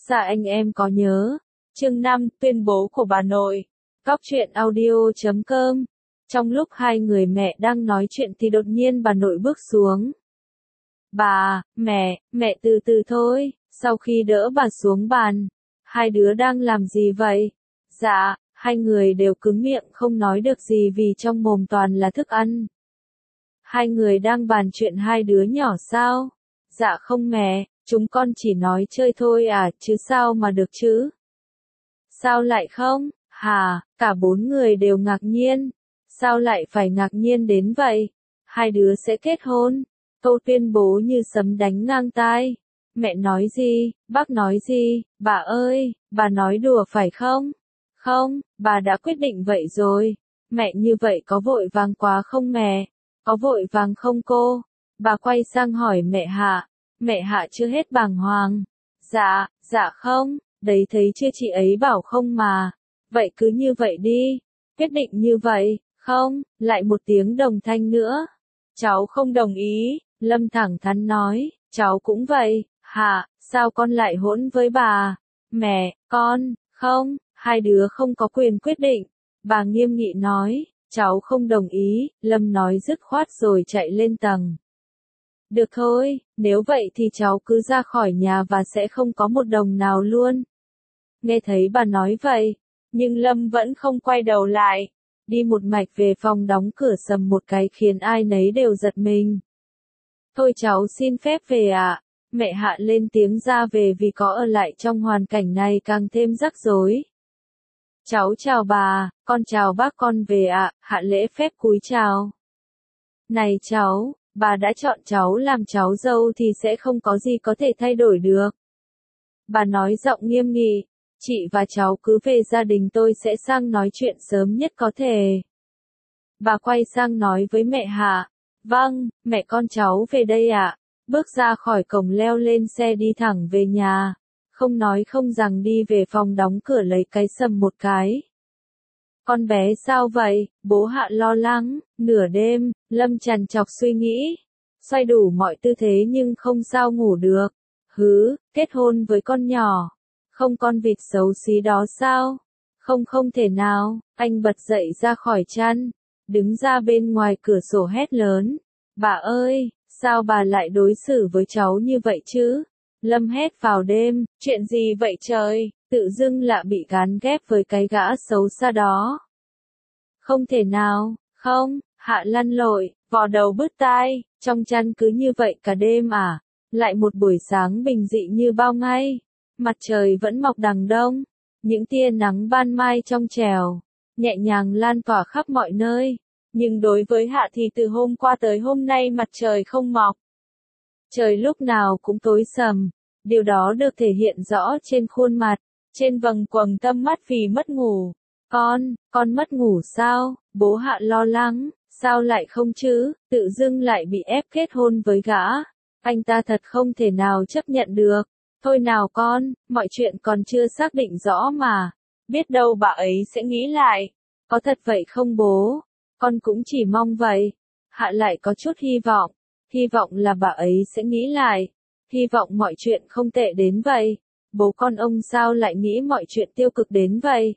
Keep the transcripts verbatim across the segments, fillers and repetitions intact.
Dạ anh em có nhớ. Chương năm, tuyên bố của bà nội. Góc truyện audio chấm com. Trong lúc hai người mẹ đang nói chuyện thì đột nhiên bà nội bước xuống. Bà, mẹ, mẹ từ từ thôi. Sau khi đỡ bà xuống bàn, hai đứa đang làm gì vậy? Dạ, hai người đều cứng miệng không nói được gì vì trong mồm toàn là thức ăn. Hai người đang bàn chuyện hai đứa nhỏ sao? Dạ không mẹ, chúng con chỉ nói chơi thôi à, chứ sao mà được chứ? Sao lại không? Hà, cả bốn người đều ngạc nhiên. Sao lại phải ngạc nhiên đến vậy? Hai đứa sẽ kết hôn. Câu tuyên bố như sấm đánh ngang tai. Mẹ nói gì? Bác nói gì? Bà ơi, bà nói đùa phải không? Không, bà đã quyết định vậy rồi. Mẹ như vậy có vội vàng quá không mẹ? Có vội vàng không cô? Bà quay sang hỏi mẹ Hạ. Mẹ Hạ chưa hết bàng hoàng. Dạ, dạ không, đấy thấy chưa chị ấy bảo không mà. Vậy cứ như vậy đi. Quyết định như vậy, không, lại một tiếng đồng thanh nữa. Cháu không đồng ý, Lâm thẳng thắn nói, cháu cũng vậy. Hạ, sao con lại hỗn với bà? Mẹ, con, không, hai đứa không có quyền quyết định. Bà nghiêm nghị nói, cháu không đồng ý, Lâm nói dứt khoát rồi chạy lên tầng. Được thôi, nếu vậy thì cháu cứ ra khỏi nhà và sẽ không có một đồng nào luôn. Nghe thấy bà nói vậy, nhưng Lâm vẫn không quay đầu lại, đi một mạch về phòng đóng cửa sầm một cái khiến ai nấy đều giật mình. Thôi cháu xin phép về ạ. Mẹ Hạ lên tiếng ra về vì có ở lại trong hoàn cảnh này càng thêm rắc rối. Cháu chào bà, con chào bác con về ạ, Hạ lễ phép cúi chào. Này cháu, bà đã chọn cháu làm cháu dâu thì sẽ không có gì có thể thay đổi được. Bà nói giọng nghiêm nghị, chị và cháu cứ về gia đình tôi sẽ sang nói chuyện sớm nhất có thể. Bà quay sang nói với mẹ Hạ, vâng, mẹ con cháu về đây ạ. Bước ra khỏi cổng leo lên xe đi thẳng về nhà, không nói không rằng đi về phòng đóng cửa lấy cái sầm một cái. Con bé sao vậy? Bố Hạ lo lắng, nửa đêm, Lâm trằn trọc suy nghĩ, xoay đủ mọi tư thế nhưng không sao ngủ được. Hứ, kết hôn với con nhỏ, không con vịt xấu xí đó sao? Không không thể nào, anh bật dậy ra khỏi chăn, đứng ra bên ngoài cửa sổ hét lớn. Bà ơi, sao bà lại đối xử với cháu như vậy chứ? Lâm hét vào đêm, chuyện gì vậy trời, tự dưng lại bị gán ghép với cái gã xấu xa đó. Không thể nào, không, Hạ lăn lội, vò đầu bứt tai, trong chăn cứ như vậy cả đêm à? Lại một buổi sáng bình dị như bao ngày, mặt trời vẫn mọc đằng đông, những tia nắng ban mai trong trẻo, nhẹ nhàng lan tỏa khắp mọi nơi. Nhưng đối với Hạ thì từ hôm qua tới hôm nay mặt trời không mọc. Trời lúc nào cũng tối sầm, điều đó được thể hiện rõ trên khuôn mặt, trên vầng quầng tâm mắt vì mất ngủ. Con, con mất ngủ sao? Bố Hạ lo lắng, sao lại không chứ, tự dưng lại bị ép kết hôn với gã. Anh ta thật không thể nào chấp nhận được. Thôi nào con, mọi chuyện còn chưa xác định rõ mà. Biết đâu bà ấy sẽ nghĩ lại. Có thật vậy không bố? Con cũng chỉ mong vậy. Hạ lại có chút hy vọng. Hy vọng là bà ấy sẽ nghĩ lại. Hy vọng mọi chuyện không tệ đến vậy. Bố con ông sao lại nghĩ mọi chuyện tiêu cực đến vậy?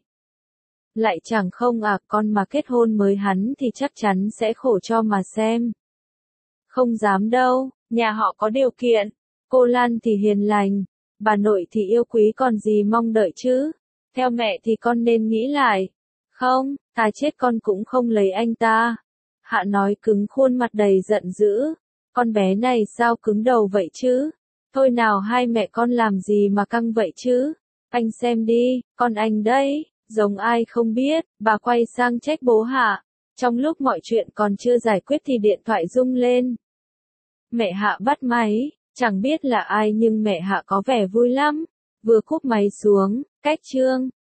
Lại chẳng không à, con mà kết hôn mới hắn thì chắc chắn sẽ khổ cho mà xem. Không dám đâu, nhà họ có điều kiện. Cô Lan thì hiền lành, bà nội thì yêu quý còn gì mong đợi chứ. Theo mẹ thì con nên nghĩ lại. Không, thà chết con cũng không lấy anh ta. Hạ nói cứng khuôn mặt đầy giận dữ. Con bé này sao cứng đầu vậy chứ? Thôi nào hai mẹ con làm gì mà căng vậy chứ? Anh xem đi, con anh đấy, giống ai không biết. Bà quay sang trách bố Hạ. Trong lúc mọi chuyện còn chưa giải quyết thì điện thoại rung lên. Mẹ Hạ bắt máy, chẳng biết là ai nhưng mẹ Hạ có vẻ vui lắm. Vừa cúp máy xuống, cách Trương,